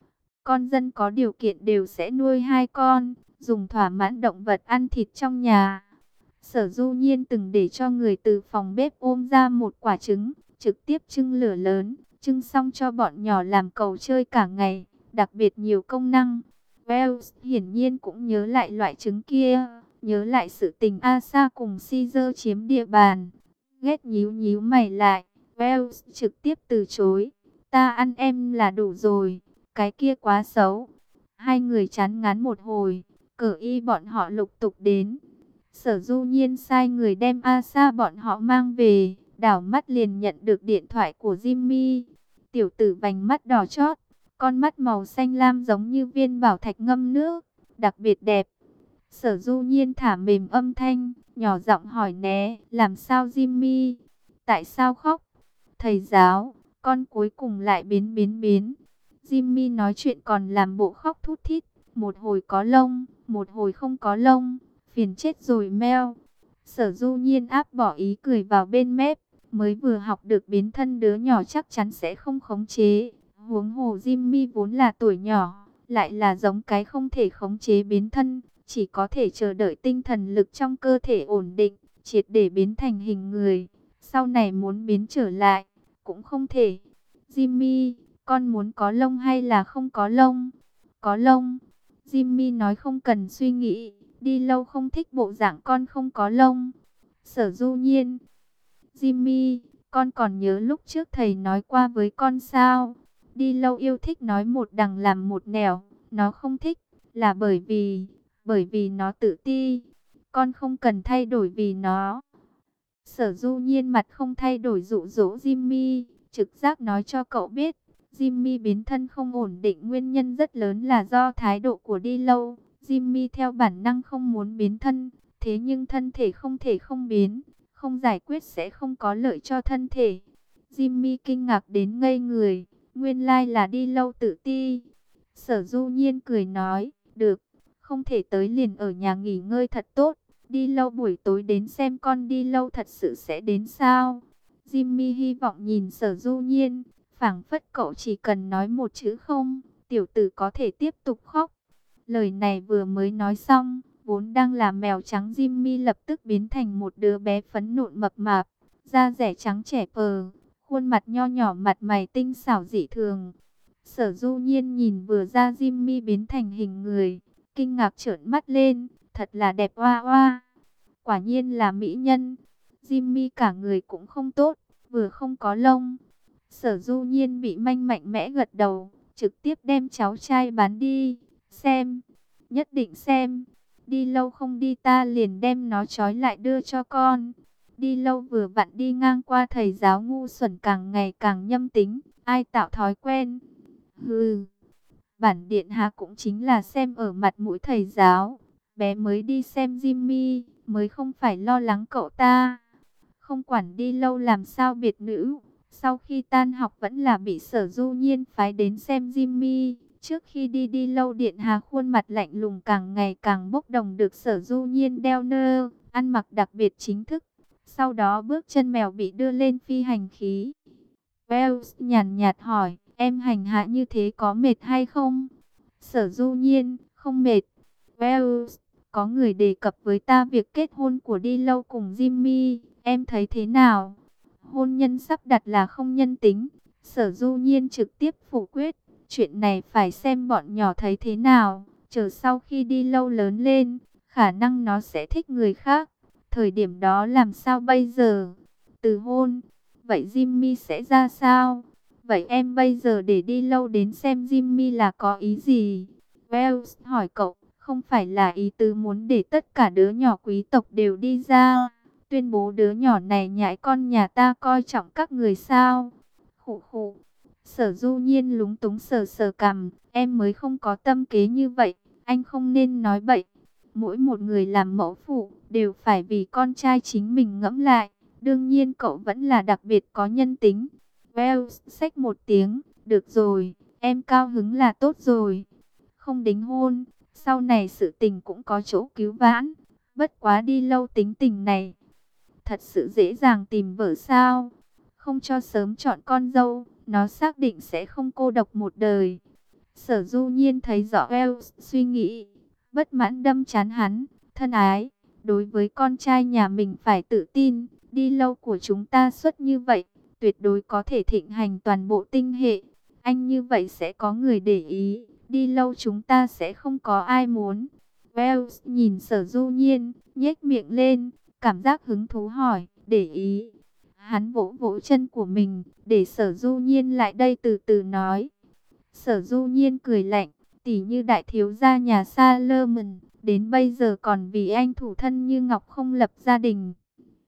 S1: Con dân có điều kiện đều sẽ nuôi 2 con, dùng thỏa mãn động vật ăn thịt trong nhà. Sở Du Nhiên từng để cho người từ phòng bếp ôm ra một quả trứng, trực tiếp chưng lửa lớn, chưng xong cho bọn nhỏ làm cầu chơi cả ngày, đặc biệt nhiều công năng. Wells hiển nhiên cũng nhớ lại loại trứng kia, nhớ lại sự tình Asa cùng Caesar chiếm địa bàn. Ghét nhíu nhíu mày lại, Wells trực tiếp từ chối. Ta ăn em là đủ rồi, cái kia quá xấu. Hai người chán ngán một hồi, cờ y bọn họ lục tục đến. Sở Du Nhiên sai người đem Asa bọn họ mang về, đảo mắt liền nhận được điện thoại của Jimmy. Tiểu tử vành mắt đỏ chót, con mắt màu xanh lam giống như viên bảo thạch ngâm nước, đặc biệt đẹp. Sở Du Nhiên thả mềm âm thanh, nhỏ giọng hỏi né, làm sao Jimmy? Tại sao khóc? Thầy giáo, con cuối cùng lại biến. Jimmy nói chuyện còn làm bộ khóc thút thít, một hồi có lông, một hồi không có lông, phiền chết rồi Mel. Sở Du Nhiên áp bỏ ý cười vào bên mép, mới vừa học được biến thân đứa nhỏ chắc chắn sẽ không khống chế. Huống hồ Jimmy vốn là tuổi nhỏ, lại là giống cái không thể khống chế biến thân, chỉ có thể chờ đợi tinh thần lực trong cơ thể ổn định, triệt để biến thành hình người. Sau này muốn biến trở lại, cũng không thể. Jimmy, con muốn có lông hay là không có lông? Có lông. Jimmy nói không cần suy nghĩ, đi lâu không thích bộ dạng con không có lông. Sở Du Nhiên, Jimmy, con còn nhớ lúc trước thầy nói qua với con sao? Đi lâu yêu thích nói một đằng làm một nẻo, nó không thích, là bởi vì nó tự ti. Con không cần thay đổi vì nó. Sở Du Nhiên mặt không thay đổi dụ dỗ Jimmy, trực giác nói cho cậu biết, Jimmy biến thân không ổn định nguyên nhân rất lớn là do thái độ của đi lâu. Jimmy theo bản năng không muốn biến thân, thế nhưng thân thể không thể không biến, không giải quyết sẽ không có lợi cho thân thể. Jimmy kinh ngạc đến ngây người, nguyên lai là đi lâu tự ti. Sở Du Nhiên cười nói, được, không thể tới liền ở nhà nghỉ ngơi thật tốt. Đi lâu buổi tối đến xem con đi lâu thật sự sẽ đến sao? Jimmy hy vọng nhìn Sở Du Nhiên, phảng phất cậu chỉ cần nói một chữ không, tiểu tử có thể tiếp tục khóc. Lời này vừa mới nói xong, vốn đang là mèo trắng Jimmy lập tức biến thành một đứa bé phấn nộn mập mạp, da dẻ trắng trẻ phờ, khuôn mặt nho nhỏ mặt mày tinh xảo dị thường. Sở Du Nhiên nhìn vừa ra Jimmy biến thành hình người, kinh ngạc trợn mắt lên, thật là đẹp oa oa. Quả nhiên là mỹ nhân. Jimmy cả người cũng không tốt, vừa không có lông. Sở Du Nhiên bị manh mạnh mẽ gật đầu, trực tiếp đem cháu trai bán đi. Xem, nhất định xem. Đi lâu không đi ta liền đem nó trói lại đưa cho con. Đi lâu vừa vặn đi ngang qua thầy giáo ngu xuẩn càng ngày càng nhâm tính, ai tạo thói quen. Hừ, bản điện hạ cũng chính là xem ở mặt mũi thầy giáo. Bé mới đi xem Jimmy, mới không phải lo lắng cậu ta. Không quản đi lâu làm sao biệt nữ, sau khi tan học vẫn là bị Sở Du Nhiên phái đến xem Jimmy. Trước khi đi lâu điện hạ khuôn mặt lạnh lùng càng ngày càng bốc đồng được Sở Du Nhiên đeo nơ, ăn mặc đặc biệt chính thức. Sau đó bước chân mèo bị đưa lên phi hành khí. Wells nhàn nhạt hỏi, em hành hạ như thế có mệt hay không? Sở Du Nhiên, không mệt. Wells, có người đề cập với ta việc kết hôn của đi lâu cùng Jimmy, em thấy thế nào? Hôn nhân sắp đặt là không nhân tính. Sở Du Nhiên trực tiếp phủ quyết, chuyện này phải xem bọn nhỏ thấy thế nào. Chờ sau khi đi lâu lớn lên, khả năng nó sẽ thích người khác. Thời điểm đó làm sao bây giờ? Từ hôn, vậy Jimmy sẽ ra sao? Vậy em bây giờ để đi lâu đến xem Jimmy là có ý gì? Wells hỏi cậu. Không phải là ý tứ muốn để tất cả đứa nhỏ quý tộc đều đi ra, tuyên bố đứa nhỏ này nhãi con nhà ta coi trọng các người sao? Khụ khụ. Sở Du Nhiên lúng túng sờ sờ cằm, em mới không có tâm kế như vậy, anh không nên nói bậy. Mỗi một người làm mẫu phụ đều phải vì con trai chính mình ngẫm lại, đương nhiên cậu vẫn là đặc biệt có nhân tính. Well, xách một tiếng, được rồi, em cao hứng là tốt rồi. Không đính hôn, sau này sự tình cũng có chỗ cứu vãn, bất quá đi lâu tính tình này. Thật sự dễ dàng tìm vợ sao? Không cho sớm chọn con dâu, nó xác định sẽ không cô độc một đời. Sở Du Nhiên thấy rõ Wells suy nghĩ, bất mãn đâm chán hắn, thân ái, đối với con trai nhà mình phải tự tin, đi lâu của chúng ta suốt như vậy, tuyệt đối có thể thịnh hành toàn bộ tinh hệ. Anh như vậy sẽ có người để ý, đi lâu chúng ta sẽ không có ai muốn. Wells nhìn Sở Du Nhiên, nhếch miệng lên, cảm giác hứng thú hỏi, để ý. Hắn vỗ vỗ chân của mình, để Sở Du Nhiên lại đây từ từ nói. Sở Du Nhiên cười lạnh, tỉ như đại thiếu gia nhà Salomon, đến bây giờ còn vì anh thủ thân như ngọc không lập gia đình.